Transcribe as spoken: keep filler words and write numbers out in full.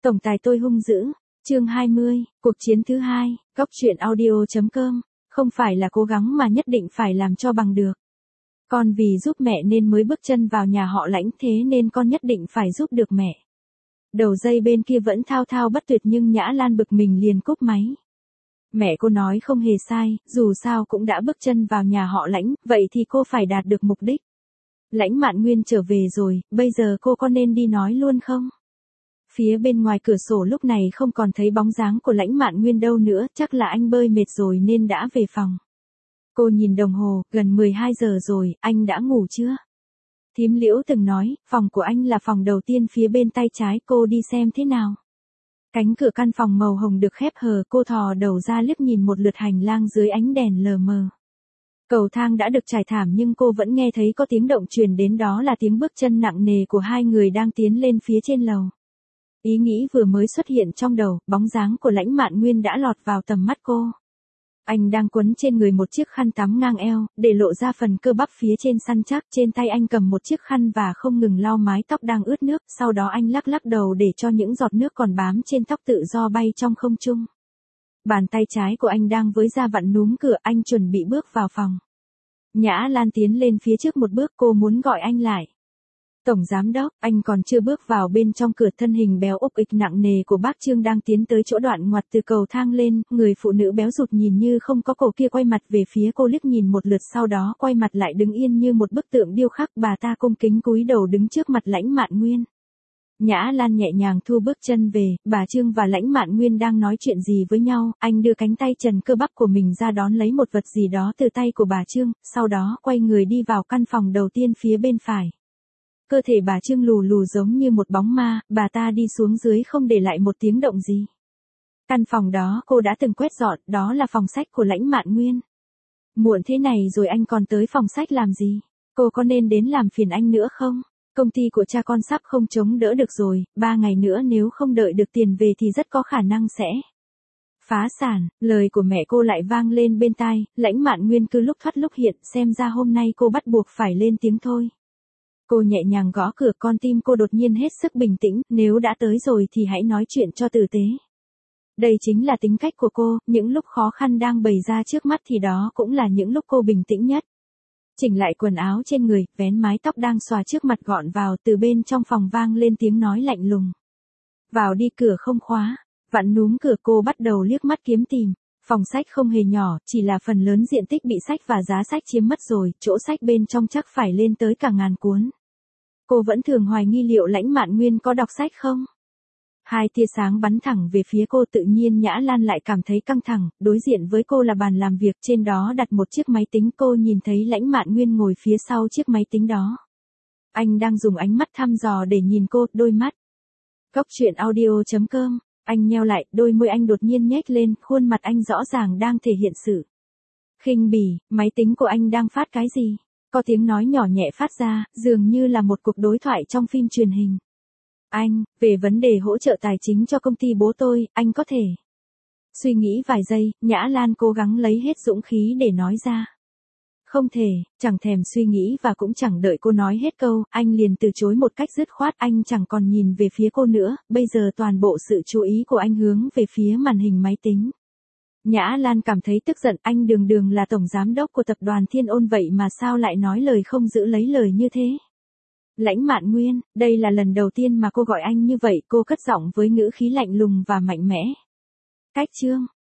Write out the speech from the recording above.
Tổng tài tôi hung dữ. Chương hai mươi, cuộc chiến thứ hai, góc truyện audio.com, không phải là cố gắng mà nhất định phải làm cho bằng được. Con vì giúp mẹ nên mới bước chân vào nhà họ Lãnh, thế nên con nhất định phải giúp được mẹ. Đầu dây bên kia vẫn thao thao bất tuyệt nhưng Nhã Lan bực mình liền cúp máy. Mẹ cô nói không hề sai, dù sao cũng đã bước chân vào nhà họ Lãnh, vậy thì cô phải đạt được mục đích. Lãnh Mạn Nguyên trở về rồi, bây giờ cô có nên đi nói luôn không? Phía bên ngoài cửa sổ lúc này không còn thấy bóng dáng của Lãnh Mạn Nguyên đâu nữa, chắc là anh bơi mệt rồi nên đã về phòng. Cô nhìn đồng hồ, gần mười hai giờ rồi, anh đã ngủ chưa? Thím Liễu từng nói, phòng của anh là phòng đầu tiên phía bên tay trái, cô đi xem thế nào. Cánh cửa căn phòng màu hồng được khép hờ, cô thò đầu ra liếc nhìn một lượt hành lang dưới ánh đèn lờ mờ. Cầu thang đã được trải thảm nhưng cô vẫn nghe thấy có tiếng động truyền đến, đó là tiếng bước chân nặng nề của hai người đang tiến lên phía trên lầu. Ý nghĩ vừa mới xuất hiện trong đầu, bóng dáng của Lãnh Mạn Nguyên đã lọt vào tầm mắt cô. Anh đang quấn trên người một chiếc khăn tắm ngang eo, để lộ ra phần cơ bắp phía trên săn chắc, trên tay anh cầm một chiếc khăn và không ngừng lau mái tóc đang ướt nước, sau đó anh lắc lắc đầu để cho những giọt nước còn bám trên tóc tự do bay trong không trung. Bàn tay trái của anh đang với da vặn núm cửa, anh chuẩn bị bước vào phòng. Nhã Lan tiến lên phía trước một bước, cô muốn gọi anh lại. Tổng giám đốc, anh còn chưa bước vào bên trong cửa, thân hình béo úc ịch nặng nề của bác Trương đang tiến tới chỗ đoạn ngoặt từ cầu thang lên, người phụ nữ béo rụt nhìn như không có cổ kia quay mặt về phía cô liếc nhìn một lượt, sau đó quay mặt lại đứng yên như một bức tượng điêu khắc, bà ta cung kính cúi đầu đứng trước mặt Lãnh Mạn Nguyên. Nhã Lan nhẹ nhàng thu bước chân về, bà Trương và Lãnh Mạn Nguyên đang nói chuyện gì với nhau, anh đưa cánh tay trần cơ bắp của mình ra đón lấy một vật gì đó từ tay của bà Trương, sau đó quay người đi vào căn phòng đầu tiên phía bên phải. Cơ thể bà Trương lù lù giống như một bóng ma, bà ta đi xuống dưới không để lại một tiếng động gì. Căn phòng đó cô đã từng quét dọn, đó là phòng sách của Lãnh Mạn Nguyên. Muộn thế này rồi anh còn tới phòng sách làm gì? Cô có nên đến làm phiền anh nữa không? Công ty của cha con sắp không chống đỡ được rồi, ba ngày nữa nếu không đợi được tiền về thì rất có khả năng sẽ phá sản. Lời của mẹ cô lại vang lên bên tai, Lãnh Mạn Nguyên cứ lúc thoát lúc hiện, xem ra hôm nay cô bắt buộc phải lên tiếng thôi. Cô nhẹ nhàng gõ cửa, con tim cô đột nhiên hết sức bình tĩnh, nếu đã tới rồi thì hãy nói chuyện cho tử tế. Đây chính là tính cách của cô, những lúc khó khăn đang bày ra trước mắt thì đó cũng là những lúc cô bình tĩnh nhất. Chỉnh lại quần áo trên người, vén mái tóc đang xòa trước mặt gọn vào, từ bên trong phòng vang lên tiếng nói lạnh lùng. Vào đi, cửa không khóa. Vặn núm cửa, cô bắt đầu liếc mắt kiếm tìm. Phòng sách không hề nhỏ, chỉ là phần lớn diện tích bị sách và giá sách chiếm mất rồi, chỗ sách bên trong chắc phải lên tới cả ngàn cuốn. Cô vẫn thường hoài nghi liệu Lãnh Mạn Nguyên có đọc sách không? Hai tia sáng bắn thẳng về phía cô, tự nhiên Nhã Lan lại cảm thấy căng thẳng, đối diện với cô là bàn làm việc, trên đó đặt một chiếc máy tính, cô nhìn thấy Lãnh Mạn Nguyên ngồi phía sau chiếc máy tính đó. Anh đang dùng ánh mắt thăm dò để nhìn cô, đôi mắt. Góc truyện audio.com, anh nheo lại, đôi môi anh đột nhiên nhếch lên, khuôn mặt anh rõ ràng đang thể hiện sự khinh bỉ. Máy tính của anh đang phát cái gì? Có tiếng nói nhỏ nhẹ phát ra, dường như là một cuộc đối thoại trong phim truyền hình. Anh, về vấn đề hỗ trợ tài chính cho công ty bố tôi, anh có thể. Suy nghĩ vài giây, Nhã Lan cố gắng lấy hết dũng khí để nói ra. Không thể, chẳng thèm suy nghĩ và cũng chẳng đợi cô nói hết câu, anh liền từ chối một cách dứt khoát, anh chẳng còn nhìn về phía cô nữa, bây giờ toàn bộ sự chú ý của anh hướng về phía màn hình máy tính. Nhã Lan cảm thấy tức giận, anh đường đường là tổng giám đốc của tập đoàn Thiên Ôn vậy mà sao lại nói lời không giữ lấy lời như thế? Lãnh Mạn Nguyên, đây là lần đầu tiên mà cô gọi anh như vậy, cô cất giọng với ngữ khí lạnh lùng và mạnh mẽ. Cách Trương,